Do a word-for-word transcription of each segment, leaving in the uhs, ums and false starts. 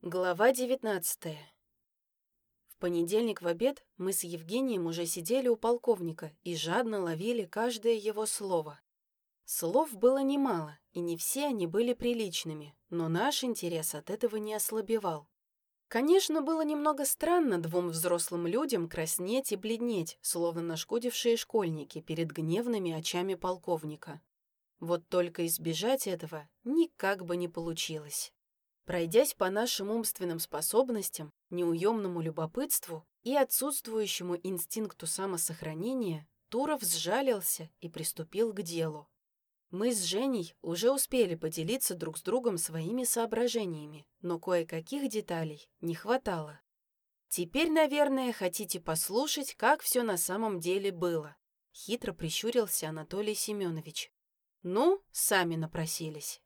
Глава девятнадцатая. В понедельник в обед мы с Евгением уже сидели у полковника и жадно ловили каждое его слово. Слов было немало, и не все они были приличными, но наш интерес от этого не ослабевал. Конечно, было немного странно двум взрослым людям краснеть и бледнеть, словно нашкодившие школьники перед гневными очами полковника. Вот только избежать этого никак бы не получилось. Пройдясь по нашим умственным способностям, неуемному любопытству и отсутствующему инстинкту самосохранения, Туров сжалился и приступил к делу. Мы с Женей уже успели поделиться друг с другом своими соображениями, но кое-каких деталей не хватало. «Теперь, наверное, хотите послушать, как все на самом деле было», — хитро прищурился Анатолий Семенович. «Ну, сами напросились».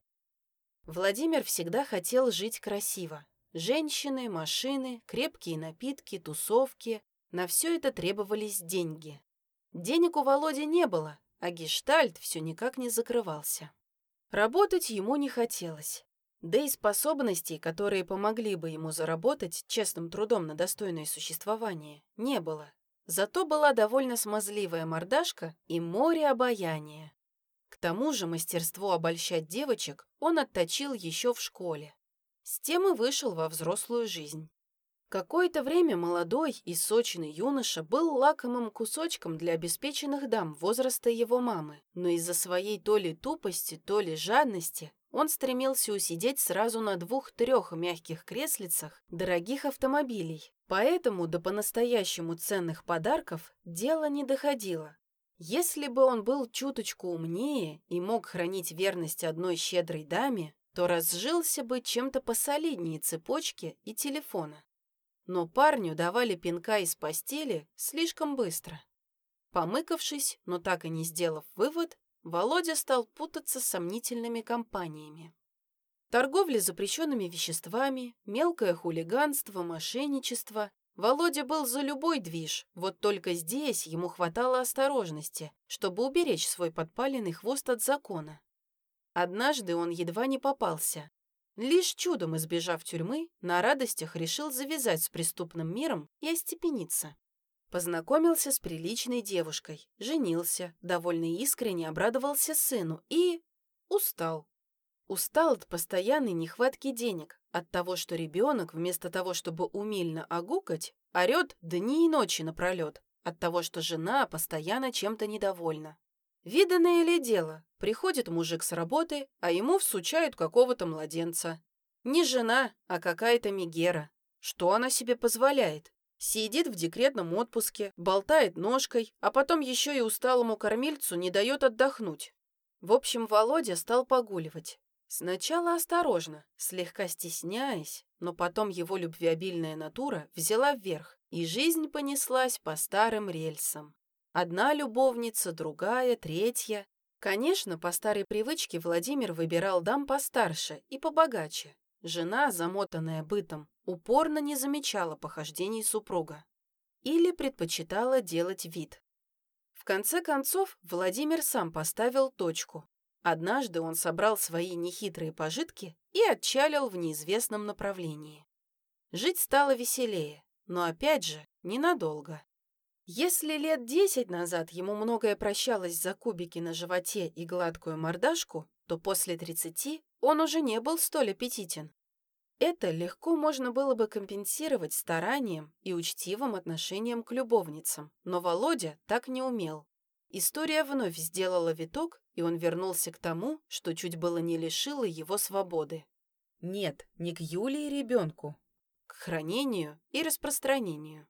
Владимир всегда хотел жить красиво. Женщины, машины, крепкие напитки, тусовки. На все это требовались деньги. Денег у Володи не было, а гештальт все никак не закрывался. Работать ему не хотелось. Да и способностей, которые помогли бы ему заработать честным трудом на достойное существование, не было. Зато была довольно смазливая мордашка и море обаяния. К тому же мастерство обольщать девочек он отточил еще в школе. С тем и вышел во взрослую жизнь. Какое-то время молодой и сочный юноша был лакомым кусочком для обеспеченных дам возраста его мамы, но из-за своей то ли тупости, то ли жадности он стремился усидеть сразу на двух-трех мягких креслицах дорогих автомобилей, поэтому до по-настоящему ценных подарков дело не доходило. Если бы он был чуточку умнее и мог хранить верность одной щедрой даме, то разжился бы чем-то посолиднее цепочки и телефона. Но парню давали пинка из постели слишком быстро. Помыкавшись, но так и не сделав вывод, Володя стал путаться с сомнительными компаниями. Торговля запрещенными веществами, мелкое хулиганство, мошенничество. Володя был за любой движ, вот только здесь ему хватало осторожности, чтобы уберечь свой подпаленный хвост от закона. Однажды он едва не попался. Лишь чудом избежав тюрьмы, на радостях решил завязать с преступным миром и остепениться. Познакомился с приличной девушкой, женился, довольно искренне обрадовался сыну и... устал. Устал от постоянной нехватки денег, от того, что ребенок, вместо того, чтобы умильно огукать, орет дни и ночи напролет, от того, что жена постоянно чем-то недовольна. Виданное ли дело, приходит мужик с работы, а ему всучают какого-то младенца. Не жена, а какая-то мегера. Что она себе позволяет? Сидит в декретном отпуске, болтает ножкой, а потом еще и усталому кормильцу не дает отдохнуть. В общем, Володя стал погуливать. Сначала осторожно, слегка стесняясь, но потом его любвеобильная натура взяла вверх, и жизнь понеслась по старым рельсам. Одна любовница, другая, третья. Конечно, по старой привычке Владимир выбирал дам постарше и побогаче. Жена, замотанная бытом, упорно не замечала похождений супруга. Или предпочитала делать вид. В конце концов, Владимир сам поставил точку. Однажды он собрал свои нехитрые пожитки и отчалил в неизвестном направлении. Жить стало веселее, но опять же ненадолго. Если лет десять назад ему многое прощалось за кубики на животе и гладкую мордашку, то после тридцати он уже не был столь аппетитен. Это легко можно было бы компенсировать старанием и учтивым отношением к любовницам, но Володя так не умел. История вновь сделала виток, и он вернулся к тому, что чуть было не лишило его свободы. Нет, не к Юле и ребенку, к хранению и распространению.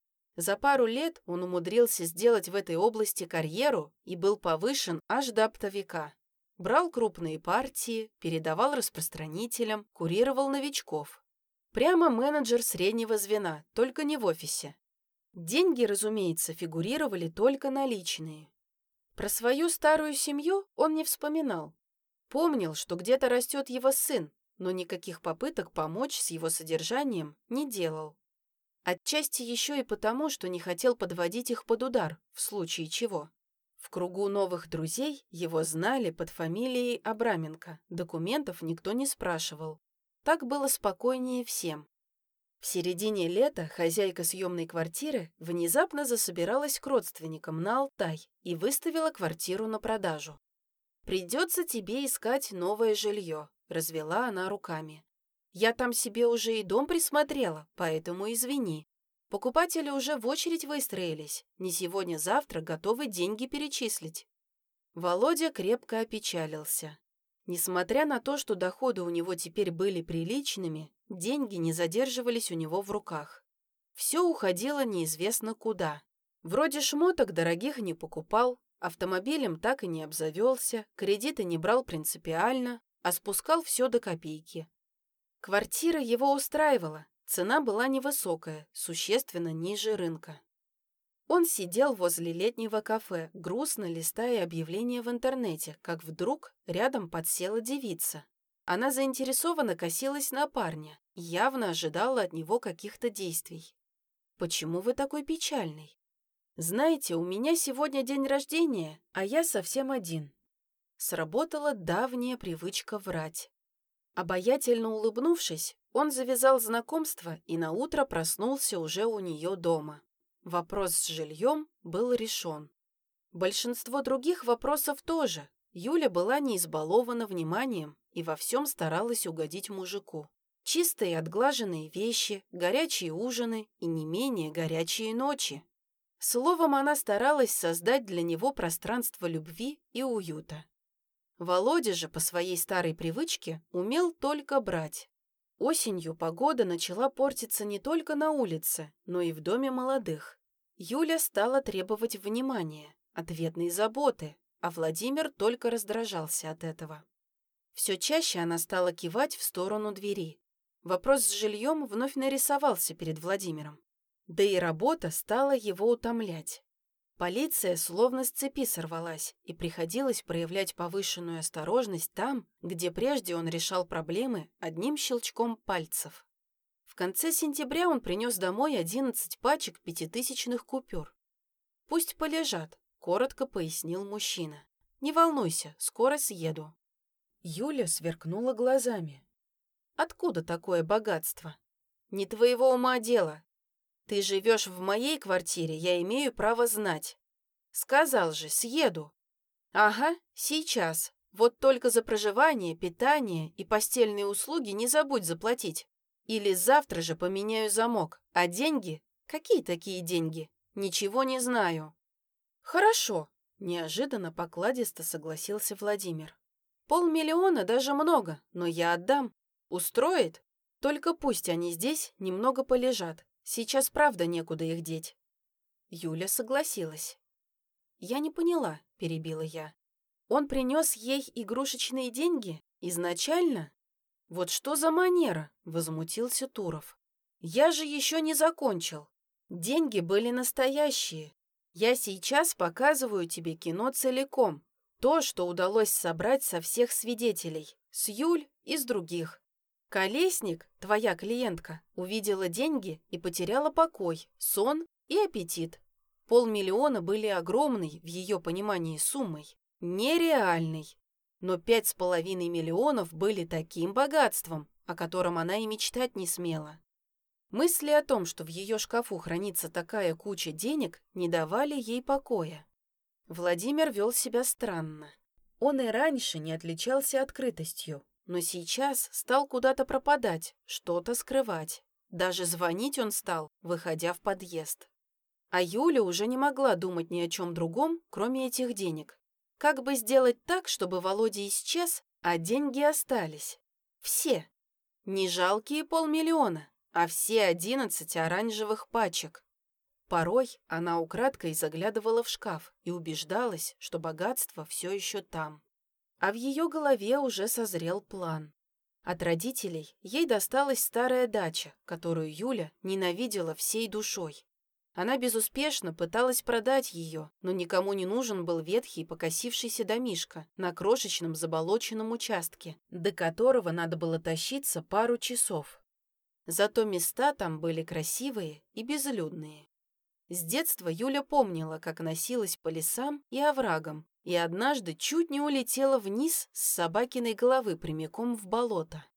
За пару лет он умудрился сделать в этой области карьеру и был повышен аж до оптовика. Брал крупные партии, передавал распространителям, курировал новичков. Прямо менеджер среднего звена, только не в офисе. Деньги, разумеется, фигурировали только наличные. Про свою старую семью он не вспоминал. Помнил, что где-то растет его сын, но никаких попыток помочь с его содержанием не делал. Отчасти еще и потому, что не хотел подводить их под удар, в случае чего. В кругу новых друзей его знали под фамилией Абраменко, документов никто не спрашивал. Так было спокойнее всем. В середине лета хозяйка съемной квартиры внезапно засобиралась к родственникам на Алтай и выставила квартиру на продажу. «Придется тебе искать новое жилье», — развела она руками. «Я там себе уже и дом присмотрела, поэтому извини. Покупатели уже в очередь выстроились, не сегодня-завтра готовы деньги перечислить». Володя крепко опечалился. Несмотря на то, что доходы у него теперь были приличными, деньги не задерживались у него в руках. Все уходило неизвестно куда. Вроде шмоток дорогих не покупал, автомобилем так и не обзавелся, кредиты не брал принципиально, а спускал все до копейки. Квартира его устраивала, цена была невысокая, существенно ниже рынка. Он сидел возле летнего кафе, грустно листая объявления в интернете, как вдруг рядом подсела девица. Она заинтересованно косилась на парня, явно ожидала от него каких-то действий. «Почему вы такой печальный?» «Знаете, у меня сегодня день рождения, а я совсем один». Сработала давняя привычка врать. Обаятельно улыбнувшись, он завязал знакомство и наутро проснулся уже у нее дома. Вопрос с жильем был решен. Большинство других вопросов тоже. Юля была не избалована вниманием и во всем старалась угодить мужику. Чистые отглаженные вещи, горячие ужины и не менее горячие ночи. Словом, она старалась создать для него пространство любви и уюта. Володя же по своей старой привычке умел только брать. Осенью погода начала портиться не только на улице, но и в доме молодых. Юля стала требовать внимания, ответной заботы, а Владимир только раздражался от этого. Все чаще она стала кивать в сторону двери. Вопрос с жильем вновь нарисовался перед Владимиром. Да и работа стала его утомлять. Полиция словно с цепи сорвалась, и приходилось проявлять повышенную осторожность там, где прежде он решал проблемы одним щелчком пальцев. В конце сентября он принес домой одиннадцать пачек пятитысячных купюр. «Пусть полежат», — коротко пояснил мужчина. «Не волнуйся, скоро съеду». Юля сверкнула глазами. «Откуда такое богатство?» «Не твоего ума дело. Ты живешь в моей квартире, я имею право знать. Сказал же, съеду». «Ага, сейчас. Вот только за проживание, питание и постельные услуги не забудь заплатить. Или завтра же поменяю замок. А деньги? Какие такие деньги? Ничего не знаю». «Хорошо», — неожиданно покладисто согласился Владимир. «Полмиллиона даже много, но я отдам. Устроит? Только пусть они здесь немного полежат. Сейчас правда некуда их деть». Юля согласилась. «Я не поняла», — перебила я. «Он принес ей игрушечные деньги? Изначально?» «Вот что за манера?» — возмутился Туров. «Я же еще не закончил. Деньги были настоящие. Я сейчас показываю тебе кино целиком. То, что удалось собрать со всех свидетелей, с Юль и с других. Колесник, твоя клиентка, увидела деньги и потеряла покой, сон и аппетит. Полмиллиона были огромной, в ее понимании, суммой. Нереальной. Но пять с половиной миллионов были таким богатством, о котором она и мечтать не смела. Мысли о том, что в ее шкафу хранится такая куча денег, не давали ей покоя. Владимир вел себя странно. Он и раньше не отличался открытостью, но сейчас стал куда-то пропадать, что-то скрывать. Даже звонить он стал, выходя в подъезд. А Юля уже не могла думать ни о чем другом, кроме этих денег. Как бы сделать так, чтобы Володя исчез, а деньги остались? Все. Не жалкие полмиллиона, а все одиннадцать оранжевых пачек. Порой она украдкой заглядывала в шкаф и убеждалась, что богатство все еще там. А в ее голове уже созрел план. От родителей ей досталась старая дача, которую Юля ненавидела всей душой. Она безуспешно пыталась продать ее, но никому не нужен был ветхий покосившийся домишко на крошечном заболоченном участке, до которого надо было тащиться пару часов. Зато места там были красивые и безлюдные. С детства Юля помнила, как носилась по лесам и оврагам, и однажды чуть не улетела вниз с собакиной головы прямиком в болото.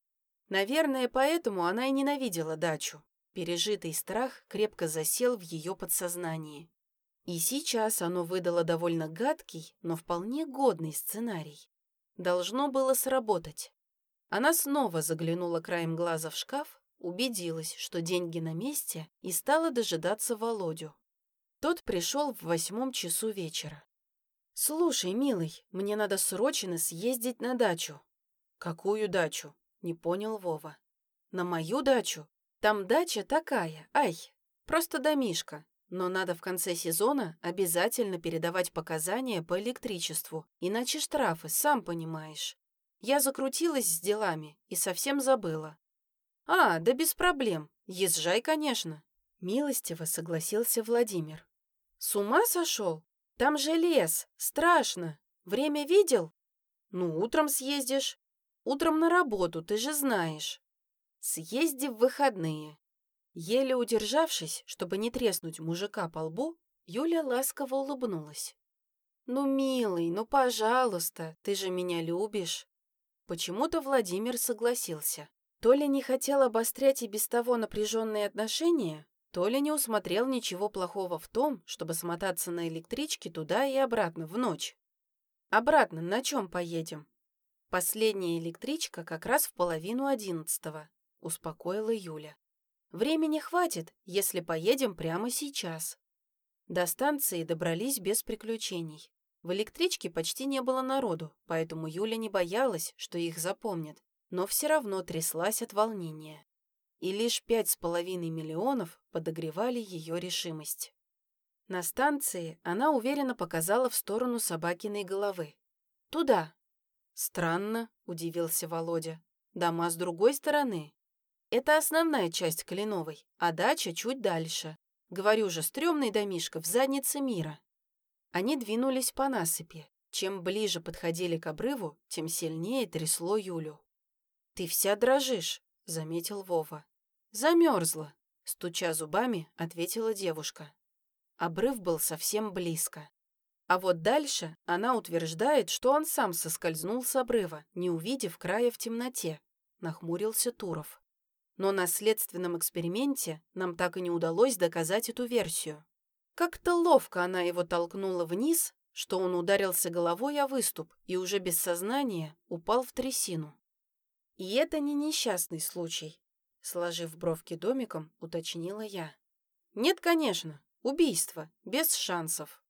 Наверное, поэтому она и ненавидела дачу. Пережитый страх крепко засел в ее подсознании. И сейчас оно выдало довольно гадкий, но вполне годный сценарий. Должно было сработать. Она снова заглянула краем глаза в шкаф, убедилась, что деньги на месте, и стала дожидаться Володю. Тот пришел в восьмом часу вечера. «Слушай, милый, мне надо срочно съездить на дачу». «Какую дачу?» — не понял Вова. «На мою дачу. Там дача такая, ай, просто домишка. Но надо в конце сезона обязательно передавать показания по электричеству, иначе штрафы, сам понимаешь. Я закрутилась с делами и совсем забыла». «А, да без проблем. Езжай, конечно», — милостиво согласился Владимир. «С ума сошел? Там же лес, страшно. Время видел? Ну, утром съездишь. Утром на работу, ты же знаешь. Съезди в выходные». Еле удержавшись, чтобы не треснуть мужика по лбу, Юля ласково улыбнулась. «Ну, милый, ну, пожалуйста, ты же меня любишь». Почему-то Владимир согласился. То ли не хотел обострять и без того напряженные отношения, то ли не усмотрел ничего плохого в том, чтобы смотаться на электричке туда и обратно в ночь. «Обратно на чем поедем?» «Последняя электричка как раз в половину одиннадцатого», — успокоила Юля. «Времени хватит, если поедем прямо сейчас». До станции добрались без приключений. В электричке почти не было народу, поэтому Юля не боялась, что их запомнят, но все равно тряслась от волнения. И лишь пять с половиной миллионов подогревали ее решимость. На станции она уверенно показала в сторону собакиной головы. «Туда». «Странно», — удивился Володя. «Дома с другой стороны. Это основная часть Кленовой, а дача чуть дальше. Говорю же, стрёмный домишко в заднице мира». Они двинулись по насыпи. Чем ближе подходили к обрыву, тем сильнее трясло Юлю. «Ты вся дрожишь», — заметил Вова. «Замерзла», — стуча зубами, ответила девушка. Обрыв был совсем близко. А вот дальше она утверждает, что он сам соскользнул с обрыва, не увидев края в темноте, нахмурился Туров. Но на следственном эксперименте нам так и не удалось доказать эту версию. Как-то ловко она его толкнула вниз, что он ударился головой о выступ и уже без сознания упал в трясину. И это не несчастный случай, сложив бровки домиком, уточнила я. Нет, конечно, убийство, без шансов.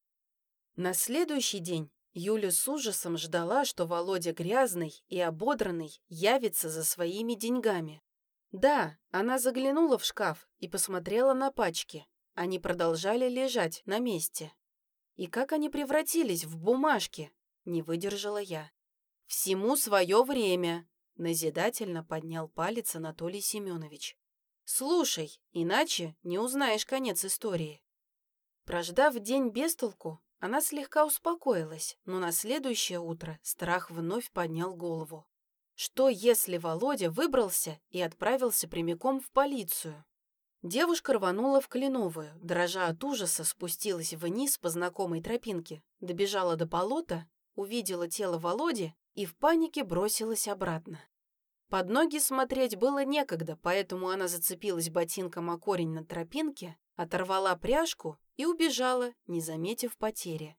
На следующий день Юля с ужасом ждала, что Володя грязный и ободранный явится за своими деньгами. Да, она заглянула в шкаф и посмотрела на пачки. Они продолжали лежать на месте. И как они превратились в бумажки, не выдержала я. Всему свое время, назидательно поднял палец Анатолий Семенович. Слушай, иначе не узнаешь конец истории. Прождав день без толку, она слегка успокоилась, но на следующее утро страх вновь поднял голову. Что, если Володя выбрался и отправился прямиком в полицию? Девушка рванула в Кленовую, дрожа от ужаса спустилась вниз по знакомой тропинке, добежала до болота, увидела тело Володи и в панике бросилась обратно. Под ноги смотреть было некогда, поэтому она зацепилась ботинком о корень на тропинке, оторвала пряжку и убежала, не заметив потери.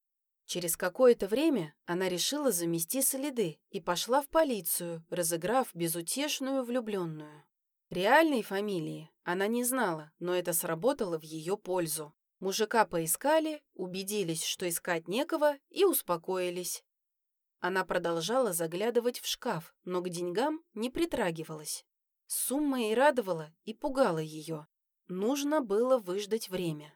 Через какое-то время она решила замести следы и пошла в полицию, разыграв безутешную влюбленную. Реальной фамилии она не знала, но это сработало в ее пользу. Мужика поискали, убедились, что искать некого, и успокоились. Она продолжала заглядывать в шкаф, но к деньгам не притрагивалась. Сумма и радовала, и пугала ее. Нужно было выждать время.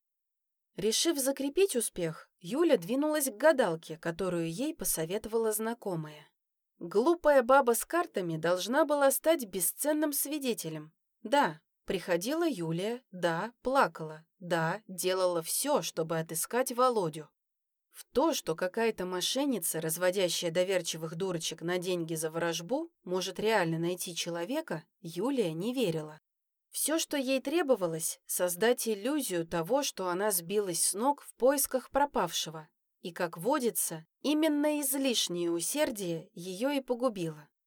Решив закрепить успех, Юля двинулась к гадалке, которую ей посоветовала знакомая. Глупая баба с картами должна была стать бесценным свидетелем. Да, приходила Юлия, да, плакала, да, делала все, чтобы отыскать Володю. В то, что какая-то мошенница, разводящая доверчивых дурочек на деньги за ворожбу, может реально найти человека, Юлия не верила. Все, что ей требовалось, создать иллюзию того, что она сбилась с ног в поисках пропавшего. И, как водится, именно излишнее усердие ее и погубило.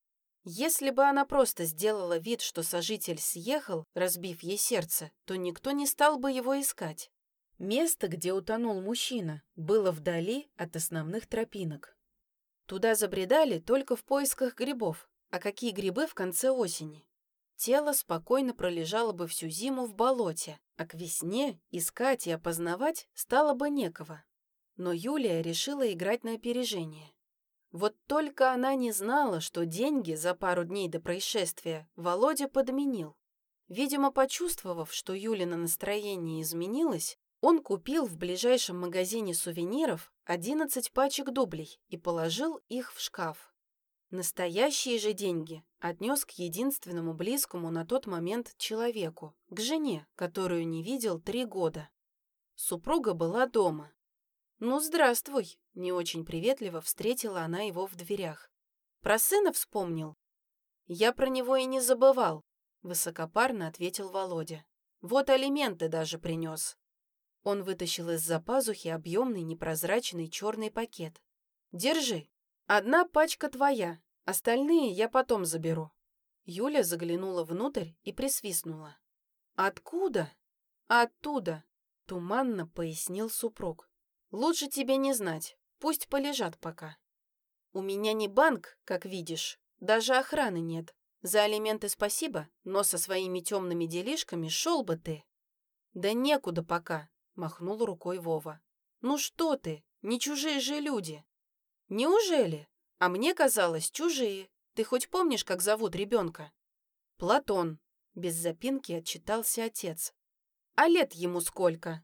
Если бы она просто сделала вид, что сожитель съехал, разбив ей сердце, то никто не стал бы его искать. Место, где утонул мужчина, было вдали от основных тропинок. Туда забредали только в поисках грибов, а какие грибы в конце осени? Тело спокойно пролежало бы всю зиму в болоте, а к весне искать и опознавать стало бы некого. Но Юлия решила играть на опережение. Вот только она не знала, что деньги за пару дней до происшествия Володя подменил. Видимо, почувствовав, что Юлина настроение изменилось, он купил в ближайшем магазине сувениров одиннадцать пачек дублей и положил их в шкаф. Настоящие же деньги отнес к единственному близкому на тот момент человеку, к жене, которую не видел три года. Супруга была дома. «Ну, здравствуй!» — не очень приветливо встретила она его в дверях. «Про сына вспомнил?» «Я про него и не забывал», — высокопарно ответил Володя. «Вот алименты даже принес». Он вытащил из-за пазухи объемный непрозрачный черный пакет. «Держи. Одна пачка твоя, остальные я потом заберу». Юля заглянула внутрь и присвистнула. «Откуда?» «Оттуда», — туманно пояснил супруг. «Лучше тебе не знать, пусть полежат пока. У меня не банк, как видишь, даже охраны нет. За алименты спасибо, но со своими темными делишками шел бы ты». «Да некуда пока», — махнул рукой Вова. «Ну что ты, не чужие же люди». «Неужели? А мне казалось, чужие. Ты хоть помнишь, как зовут ребенка?» «Платон», — без запинки отчитался отец. «А лет ему сколько?»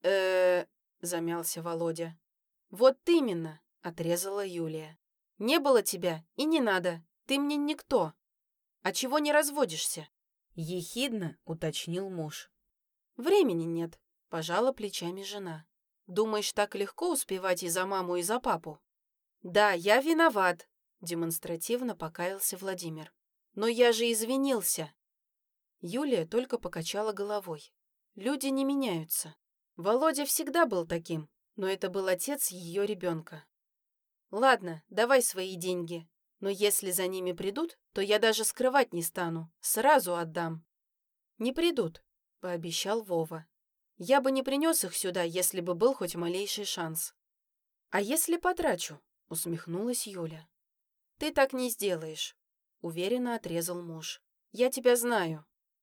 э замялся Володя. «Вот именно», — отрезала Юлия. «Не было тебя и не надо, ты мне никто. А чего не разводишься?» Ехидно уточнил муж. «Времени нет», — пожала плечами жена. «Думаешь, так легко успевать и за маму, и за папу?» «Да, я виноват», — демонстративно покаялся Владимир. «Но я же извинился». Юлия только покачала головой. Люди не меняются. Володя всегда был таким, но это был отец ее ребенка. «Ладно, давай свои деньги, но если за ними придут, то я даже скрывать не стану, сразу отдам». «Не придут», — пообещал Вова. «Я бы не принес их сюда, если бы был хоть малейший шанс». «А если потрачу?» — усмехнулась Юля. «Ты так не сделаешь», — уверенно отрезал муж. «Я тебя знаю».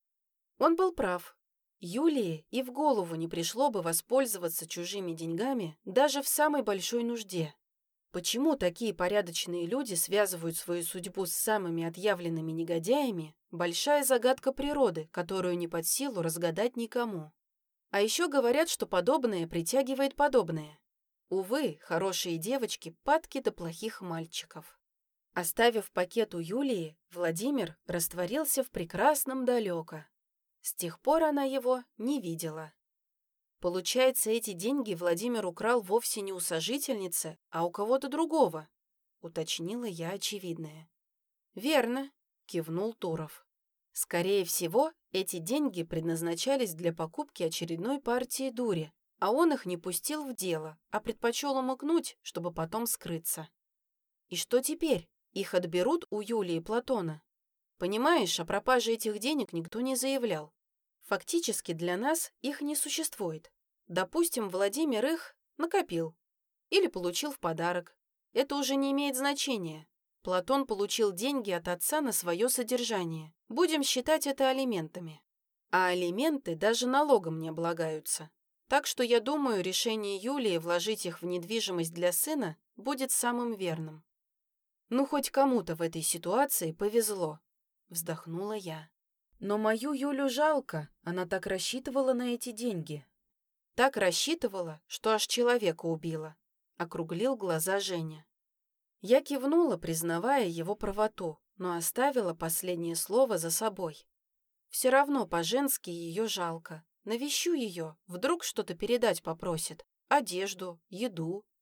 Он был прав. Юлии и в голову не пришло бы воспользоваться чужими деньгами даже в самой большой нужде. Почему такие порядочные люди связывают свою судьбу с самыми отъявленными негодяями – большая загадка природы, которую не под силу разгадать никому. А еще говорят, что подобное притягивает подобное. Увы, хорошие девочки падки до плохих мальчиков. Оставив пакет у Юлии, Владимир растворился в прекрасном далеко. С тех пор она его не видела. Получается, эти деньги Владимир украл вовсе не у сожительницы, а у кого-то другого, уточнила я очевидное. Верно, кивнул Туров. Скорее всего, эти деньги предназначались для покупки очередной партии дури, а он их не пустил в дело, а предпочел умыкнуть, чтобы потом скрыться. И что теперь? Их отберут у Юлии и Платона? Понимаешь, о пропаже этих денег никто не заявлял. Фактически для нас их не существует. Допустим, Владимир их накопил или получил в подарок. Это уже не имеет значения. Платон получил деньги от отца на свое содержание. Будем считать это алиментами. А алименты даже налогом не облагаются. Так что я думаю, решение Юлии вложить их в недвижимость для сына будет самым верным. Ну, хоть кому-то в этой ситуации повезло, вздохнула я. Но мою Юлю жалко, она так рассчитывала на эти деньги. Так рассчитывала, что аж человека убила, округлил глаза Женя. Я кивнула, признавая его правоту, но оставила последнее слово за собой. Все равно по-женски ее жалко. Навещу ее, вдруг что-то передать попросит. Одежду, еду